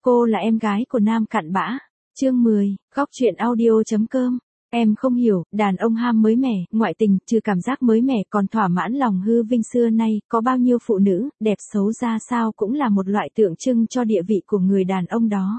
Cô là em gái của Nam Cặn Bã. Chương 10, góc truyện audio.com. Em không hiểu, đàn ông ham mới mẻ, ngoại tình, trừ cảm giác mới mẻ còn thỏa mãn lòng hư vinh xưa nay, có bao nhiêu phụ nữ, đẹp xấu ra sao cũng là một loại tượng trưng cho địa vị của người đàn ông đó.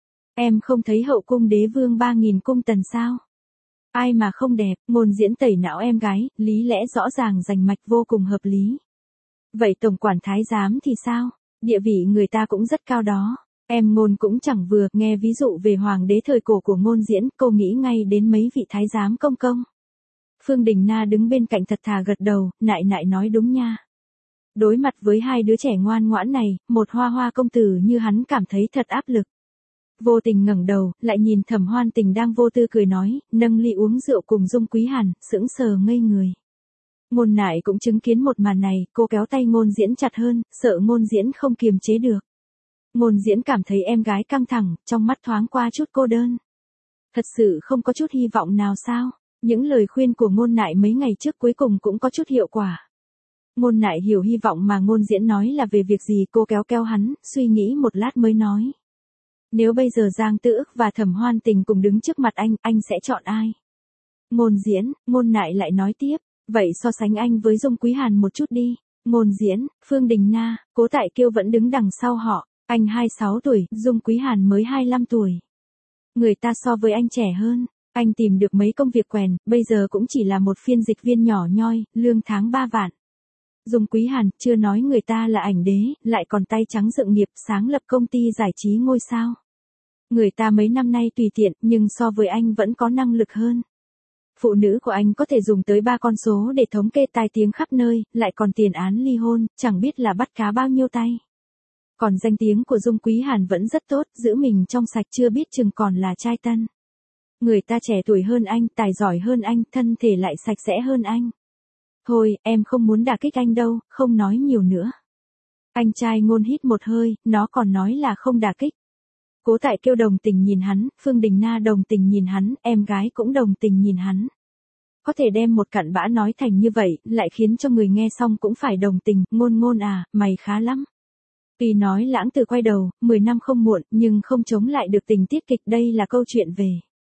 Em không thấy hậu cung đế vương 3.000 cung tần sao? Ai mà không đẹp, ngôn diễn tẩy não em gái, lý lẽ rõ ràng rành mạch vô cùng hợp lý. Vậy tổng quản thái giám thì sao? Địa vị người ta cũng rất cao đó. Em ngôn cũng chẳng vừa, nghe ví dụ về hoàng đế thời cổ của ngôn diễn, cô nghĩ ngay đến mấy vị thái giám công công. Phương Đình Na đứng bên cạnh thật thà gật đầu, nại nại nói đúng nha. Đối mặt với hai đứa trẻ ngoan ngoãn này, một hoa hoa công tử như hắn cảm thấy thật áp lực. Vô tình ngẩng đầu, lại nhìn Thẩm Hoan Tình đang vô tư cười nói, nâng ly uống rượu cùng Dung Quý Hàn, sững sờ ngây người. Ngôn nại cũng chứng kiến một màn này, cô kéo tay ngôn diễn chặt hơn, sợ ngôn diễn không kiềm chế được. Ngôn diễn cảm thấy em gái căng thẳng, trong mắt thoáng qua chút cô đơn. Thật sự không có chút hy vọng nào sao? Những lời khuyên của ngôn nại mấy ngày trước cuối cùng cũng có chút hiệu quả. Ngôn nại hiểu hy vọng mà ngôn diễn nói là về việc gì, cô kéo hắn, suy nghĩ một lát mới nói. Nếu bây giờ Giang Tư Ức và Thẩm Hoan Tình cùng đứng trước mặt anh sẽ chọn ai? Ngôn diễn, ngôn nại lại nói tiếp, vậy so sánh anh với Dung Quý Hàn một chút đi. Ngôn diễn, Phương Đình Na, Cố Tại Kiêu vẫn đứng đằng sau họ. Anh 26 tuổi, Dung Quý Hàn mới 25 tuổi. Người ta so với anh trẻ hơn, anh tìm được mấy công việc quèn, bây giờ cũng chỉ là một phiên dịch viên nhỏ nhoi, lương tháng 3 vạn. Dung Quý Hàn, chưa nói người ta là ảnh đế, lại còn tay trắng dựng nghiệp, sáng lập công ty giải trí ngôi sao. Người ta mấy năm nay tùy tiện, nhưng so với anh vẫn có năng lực hơn. Phụ nữ của anh có thể dùng tới 3 con số để thống kê tai tiếng khắp nơi, lại còn tiền án ly hôn, chẳng biết là bắt cá bao nhiêu tay. Còn danh tiếng của Dung Quý Hàn vẫn rất tốt, giữ mình trong sạch chưa biết chừng còn là trai tân. Người ta trẻ tuổi hơn anh, tài giỏi hơn anh, thân thể lại sạch sẽ hơn anh. Thôi, em không muốn đả kích anh đâu, không nói nhiều nữa. Anh trai Ngôn hít một hơi, nó còn nói là không đả kích. Cố Tại Kiêu đồng tình nhìn hắn, Phương Đình Na đồng tình nhìn hắn, em gái cũng đồng tình nhìn hắn. Có thể đem một cặn bã nói thành như vậy, lại khiến cho người nghe xong cũng phải đồng tình, Ngôn à, mày khá lắm. Tuy nói lãng từ quay đầu, 10 năm không muộn, nhưng không chống lại được tình tiết kịch, đây là câu chuyện về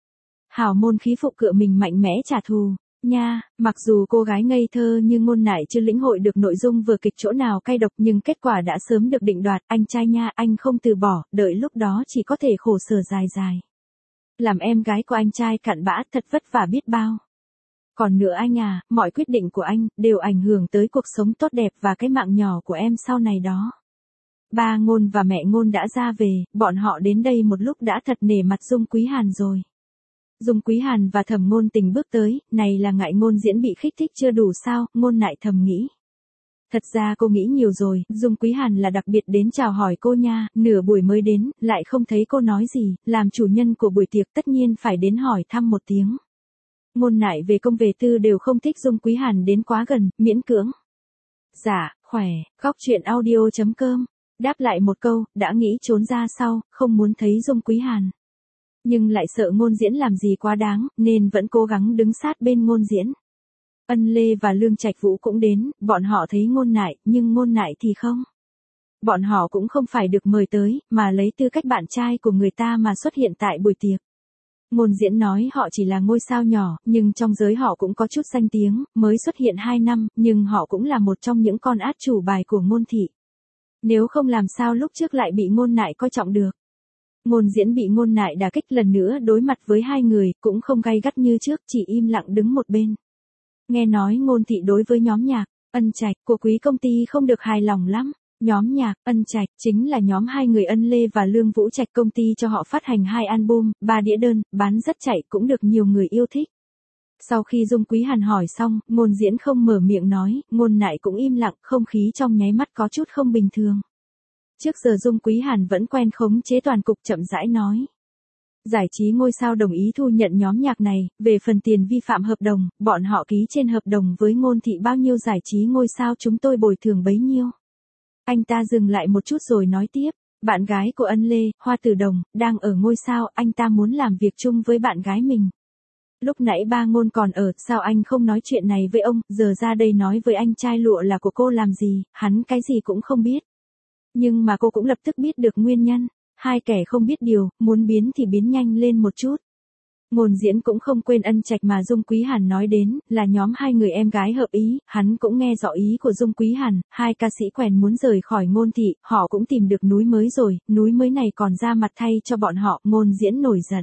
hào môn khí phụ cựa mình mạnh mẽ trả thù. Nha, mặc dù cô gái ngây thơ như Ngôn nại chưa lĩnh hội được nội dung vừa kịch chỗ nào cay độc nhưng kết quả đã sớm được định đoạt, anh trai nha, anh không từ bỏ, đợi lúc đó chỉ có thể khổ sở dài dài. Làm em gái của anh trai cặn bã thật vất vả biết bao. Còn nữa anh à, mọi quyết định của anh đều ảnh hưởng tới cuộc sống tốt đẹp và cái mạng nhỏ của em sau này đó. Ba Ngôn và mẹ Ngôn đã ra về, bọn họ đến đây một lúc đã thật nể mặt Dung Quý Hàn rồi. Dung Quý Hàn và Thẩm Ngôn Tình bước tới, này là ngại Ngôn diễn bị khích thích chưa đủ sao, Ngôn nại thầm nghĩ. Thật ra cô nghĩ nhiều rồi, Dung Quý Hàn là đặc biệt đến chào hỏi cô nha, nửa buổi mới đến, lại không thấy cô nói gì, làm chủ nhân của buổi tiệc tất nhiên phải đến hỏi thăm một tiếng. Ngôn nại về công về tư đều không thích Dung Quý Hàn đến quá gần, miễn cưỡng. Dạ, khỏe, góc truyện audio.com. Đáp lại một câu, đã nghĩ trốn ra sau, không muốn thấy Dung Quý Hàn. Nhưng lại sợ Ngôn diễn làm gì quá đáng, nên vẫn cố gắng đứng sát bên Ngôn diễn. Ân Lê và Lương Trạch Vũ cũng đến, bọn họ thấy Ngôn nại, nhưng Ngôn nại thì không. Bọn họ cũng không phải được mời tới, mà lấy tư cách bạn trai của người ta mà xuất hiện tại buổi tiệc. Ngôn diễn nói họ chỉ là ngôi sao nhỏ, nhưng trong giới họ cũng có chút danh tiếng, mới xuất hiện 2 năm, nhưng họ cũng là một trong những con át chủ bài của Ngôn thị. Nếu không làm sao lúc trước lại bị Ngôn nại coi trọng được. Ngôn diễn bị Ngôn nại đả kích lần nữa đối mặt với hai người, cũng không gay gắt như trước, chỉ im lặng đứng một bên. Nghe nói Ngôn thị đối với nhóm nhạc, Ân Trạch, của quý công ty không được hài lòng lắm. Nhóm nhạc, Ân Trạch, chính là nhóm hai người Ân Lê và Lương Vũ Trạch, công ty cho họ phát hành 2 album, 3 đĩa đơn, bán rất chạy, cũng được nhiều người yêu thích. Sau khi Dung Quý Hàn hỏi xong, Ngôn diễn không mở miệng nói, Ngôn nại cũng im lặng, không khí trong nháy mắt có chút không bình thường. Trước giờ Dung Quý Hàn vẫn quen khống chế toàn cục, chậm rãi nói. Giải trí ngôi sao đồng ý thu nhận nhóm nhạc này, về phần tiền vi phạm hợp đồng, bọn họ ký trên hợp đồng với Ngôn thị bao nhiêu giải trí ngôi sao chúng tôi bồi thường bấy nhiêu. Anh ta dừng lại một chút rồi nói tiếp, bạn gái của Ân Lê, Hoa Tử Đồng, đang ở ngôi sao, anh ta muốn làm việc chung với bạn gái mình. Lúc nãy ba Ngôn còn ở, sao anh không nói chuyện này với ông, giờ ra đây nói với anh trai lụa là của cô làm gì, hắn cái gì cũng không biết. Nhưng mà cô cũng lập tức biết được nguyên nhân. hai kẻ không biết điều, muốn biến thì biến nhanh lên một chút. Ngôn Diễn cũng không quên Ân Trạch mà Dung Quý Hàn nói đến, là nhóm hai người em gái hợp ý, hắn cũng nghe rõ ý của Dung Quý Hàn, hai ca sĩ quèn muốn rời khỏi Ngôn thị, họ cũng tìm được núi mới rồi, núi mới này còn ra mặt thay cho bọn họ, Ngôn Diễn nổi giận.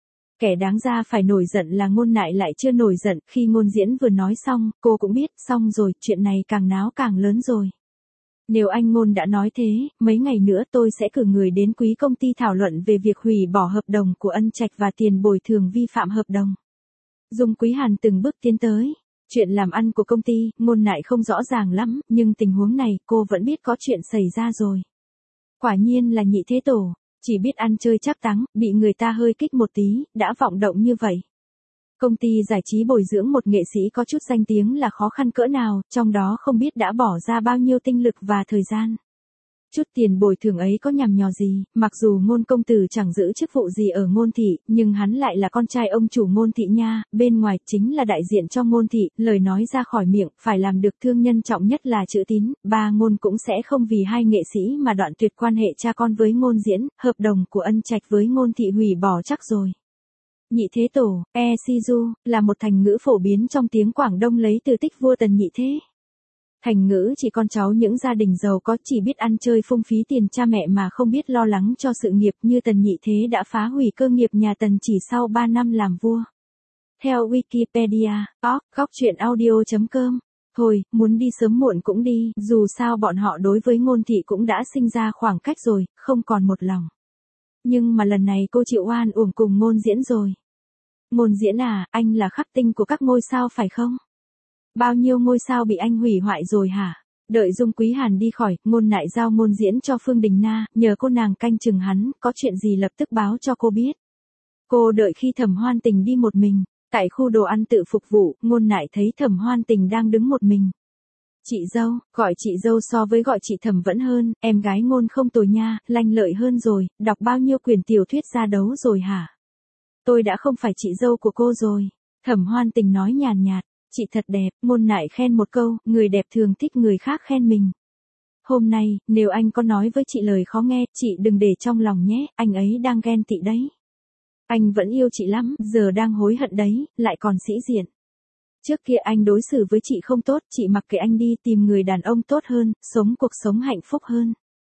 Kẻ đáng ra phải nổi giận là Ngôn Nại lại chưa nổi giận, khi Ngôn Diễn vừa nói xong, cô cũng biết, xong rồi, chuyện này càng náo càng lớn rồi. Nếu anh Ngôn đã nói thế, mấy ngày nữa tôi sẽ cử người đến quý công ty thảo luận về việc hủy bỏ hợp đồng của Ân Trạch và tiền bồi thường vi phạm hợp đồng. Dung Quý Hàn từng bước tiến tới. Chuyện làm ăn của công ty, Ngôn Nại không rõ ràng lắm, nhưng tình huống này cô vẫn biết có chuyện xảy ra rồi. Quả nhiên là Nhị Thế Tổ, chỉ biết ăn chơi trác táng, bị người ta hơi kích một tí, đã vọng động như vậy. Công ty giải trí bồi dưỡng một nghệ sĩ có chút danh tiếng là khó khăn cỡ nào, trong đó không biết đã bỏ ra bao nhiêu tinh lực và thời gian. Chút tiền bồi thường ấy có nhằm nhò gì, mặc dù Ngôn công tử chẳng giữ chức vụ gì ở Ngôn thị, nhưng hắn lại là con trai ông chủ Ngôn thị nha, bên ngoài chính là đại diện cho Ngôn thị, lời nói ra khỏi miệng, phải làm được thương nhân trọng nhất là chữ tín, ba Ngôn cũng sẽ không vì hai nghệ sĩ mà đoạn tuyệt quan hệ cha con với Ngôn Diễn, hợp đồng của Ân Trạch với Ngôn thị hủy bỏ chắc rồi. Nhị Thế Tổ, Si Du, là một thành ngữ phổ biến trong tiếng Quảng Đông lấy từ tích vua Tần Nhị Thế. Thành ngữ chỉ con cháu những gia đình giàu có chỉ biết ăn chơi phung phí tiền cha mẹ mà không biết lo lắng cho sự nghiệp như Tần Nhị Thế đã phá hủy cơ nghiệp nhà Tần chỉ sau 3 năm làm vua. Theo Wikipedia, gocchuyenaudio.com. Thôi, muốn đi sớm muộn cũng đi, dù sao bọn họ đối với Ngôn thị cũng đã sinh ra khoảng cách rồi, không còn một lòng. Nhưng mà lần này cô chịu oan uổng cùng Ngôn Diễn rồi. Ngôn Diễn à, anh là khắc tinh của các ngôi sao phải không? Bao nhiêu ngôi sao bị anh hủy hoại rồi hả? Đợi Dung Quý Hàn đi khỏi, Ngôn Nại giao Ngôn Diễn cho Phương Đình Na, nhờ cô nàng canh chừng hắn, có chuyện gì lập tức báo cho cô biết. Cô đợi khi Thẩm Hoan Tình đi một mình, tại khu đồ ăn tự phục vụ, Ngôn Nại thấy Thẩm Hoan Tình đang đứng một mình. Chị dâu, gọi chị dâu so với gọi chị Thẩm vẫn hơn, em gái Ngôn không tồi nha, lanh lợi hơn rồi, đọc bao nhiêu quyển tiểu thuyết ra đấu rồi hả? Tôi đã không phải chị dâu của cô rồi. Thẩm Hoan Tình nói nhàn nhạt, chị thật đẹp, Ngôn Nại khen một câu, người đẹp thường thích người khác khen mình. Hôm nay, nếu anh có nói với chị lời khó nghe, chị đừng để trong lòng nhé, anh ấy đang ghen tị đấy. Anh vẫn yêu chị lắm, giờ đang hối hận đấy, lại còn sĩ diện. Trước kia anh đối xử với chị không tốt, chị mặc kệ anh đi tìm người đàn ông tốt hơn, sống cuộc sống hạnh phúc hơn.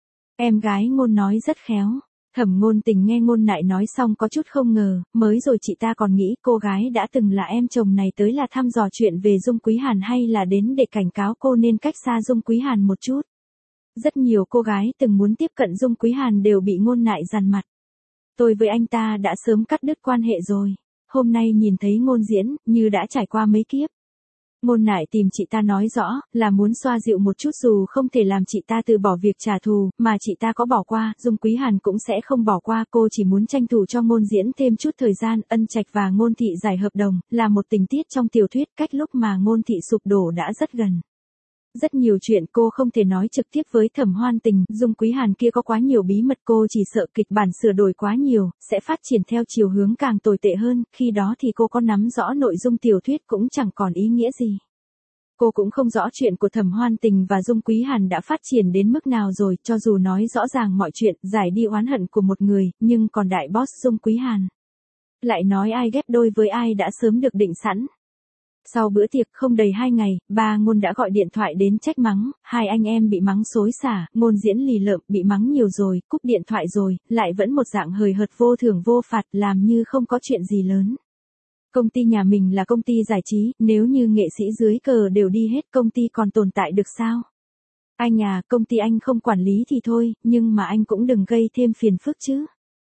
Em gái Ngôn nói rất khéo. Thẩm Ngôn Tình nghe Ngôn Nại nói xong có chút không ngờ, mới rồi chị ta còn nghĩ cô gái đã từng là em chồng này tới là thăm dò chuyện về Dung Quý Hàn hay là đến để cảnh cáo cô nên cách xa Dung Quý Hàn một chút. Rất nhiều cô gái từng muốn tiếp cận Dung Quý Hàn đều bị Ngôn Nại dằn mặt. Tôi với anh ta đã sớm cắt đứt quan hệ rồi. Hôm nay nhìn thấy Ngôn Diễn, như đã trải qua mấy kiếp. Ngôn Nại tìm chị ta nói rõ, là muốn xoa dịu một chút dù không thể làm chị ta từ bỏ việc trả thù, mà chị ta có bỏ qua, Dung Quý Hàn cũng sẽ không bỏ qua, cô chỉ muốn tranh thủ cho Ngôn Diễn thêm chút thời gian, Ân Trạch và Ngôn thị giải hợp đồng, là một tình tiết trong tiểu thuyết, cách lúc mà Ngôn thị sụp đổ đã rất gần. Rất nhiều chuyện cô không thể nói trực tiếp với Thẩm Hoan Tình, Dung Quý Hàn kia có quá nhiều bí mật cô chỉ sợ kịch bản sửa đổi quá nhiều, sẽ phát triển theo chiều hướng càng tồi tệ hơn, khi đó thì cô có nắm rõ nội dung tiểu thuyết cũng chẳng còn ý nghĩa gì. Cô cũng không rõ chuyện của Thẩm Hoan Tình và Dung Quý Hàn đã phát triển đến mức nào rồi, cho dù nói rõ ràng mọi chuyện, giải đi oán hận của một người, nhưng còn đại boss Dung Quý Hàn. Lại nói ai ghép đôi với ai đã sớm được định sẵn. Sau bữa tiệc không đầy 2 ngày, ba Ngôn đã gọi điện thoại đến trách mắng, hai anh em bị mắng xối xả, Ngôn Diễn lì lợm, bị mắng nhiều rồi, cúp điện thoại rồi, lại vẫn một dạng hời hợt vô thưởng vô phạt, làm như không có chuyện gì lớn. Công ty nhà mình là công ty giải trí, nếu như nghệ sĩ dưới cờ đều đi hết công ty còn tồn tại được sao? Anh à, công ty anh không quản lý thì thôi, nhưng mà anh cũng đừng gây thêm phiền phức chứ.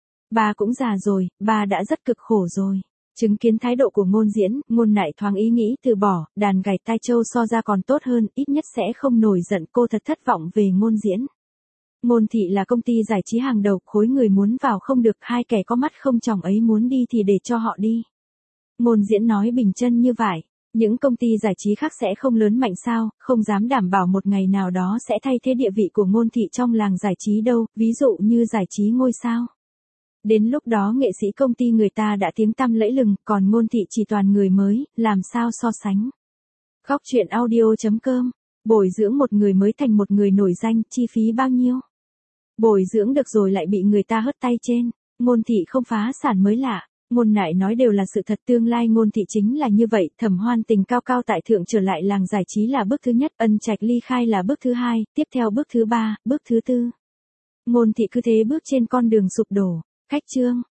Ba cũng già rồi, ba đã rất cực khổ rồi. Chứng kiến thái độ của Ngôn Diễn, Ngôn Nại thoáng ý nghĩ từ bỏ, đàn gảy tai châu so ra còn tốt hơn, ít nhất sẽ không nổi giận, cô thật thất vọng về Ngôn Diễn. Ngôn thị là công ty giải trí hàng đầu, khối người muốn vào không được, hai kẻ có mắt không tròng ấy muốn đi thì để cho họ đi. Ngôn Diễn nói bình chân như vậy, những công ty giải trí khác sẽ không lớn mạnh sao, không dám đảm bảo một ngày nào đó sẽ thay thế địa vị của Ngôn thị trong làng giải trí đâu, ví dụ như giải trí ngôi sao. Đến lúc đó nghệ sĩ công ty người ta đã tiếng tăm lẫy lừng, còn Ngôn thị chỉ toàn người mới, làm sao so sánh. Gocchuyenaudio.com, bồi dưỡng một người mới thành một người nổi danh, chi phí bao nhiêu? Bồi dưỡng được rồi lại bị người ta hất tay trên. Ngôn Thị không phá sản mới lạ. Ngôn Nại nói đều là sự thật, tương lai Ngôn Thị chính là như vậy. Thẩm Hoan Tình cao cao tại thượng trở lại làng giải trí là bước thứ nhất, Ân Trạch ly khai là bước thứ hai, tiếp theo bước thứ ba, bước thứ tư. Ngôn Thị cứ thế bước trên con đường sụp đổ. Khách trương.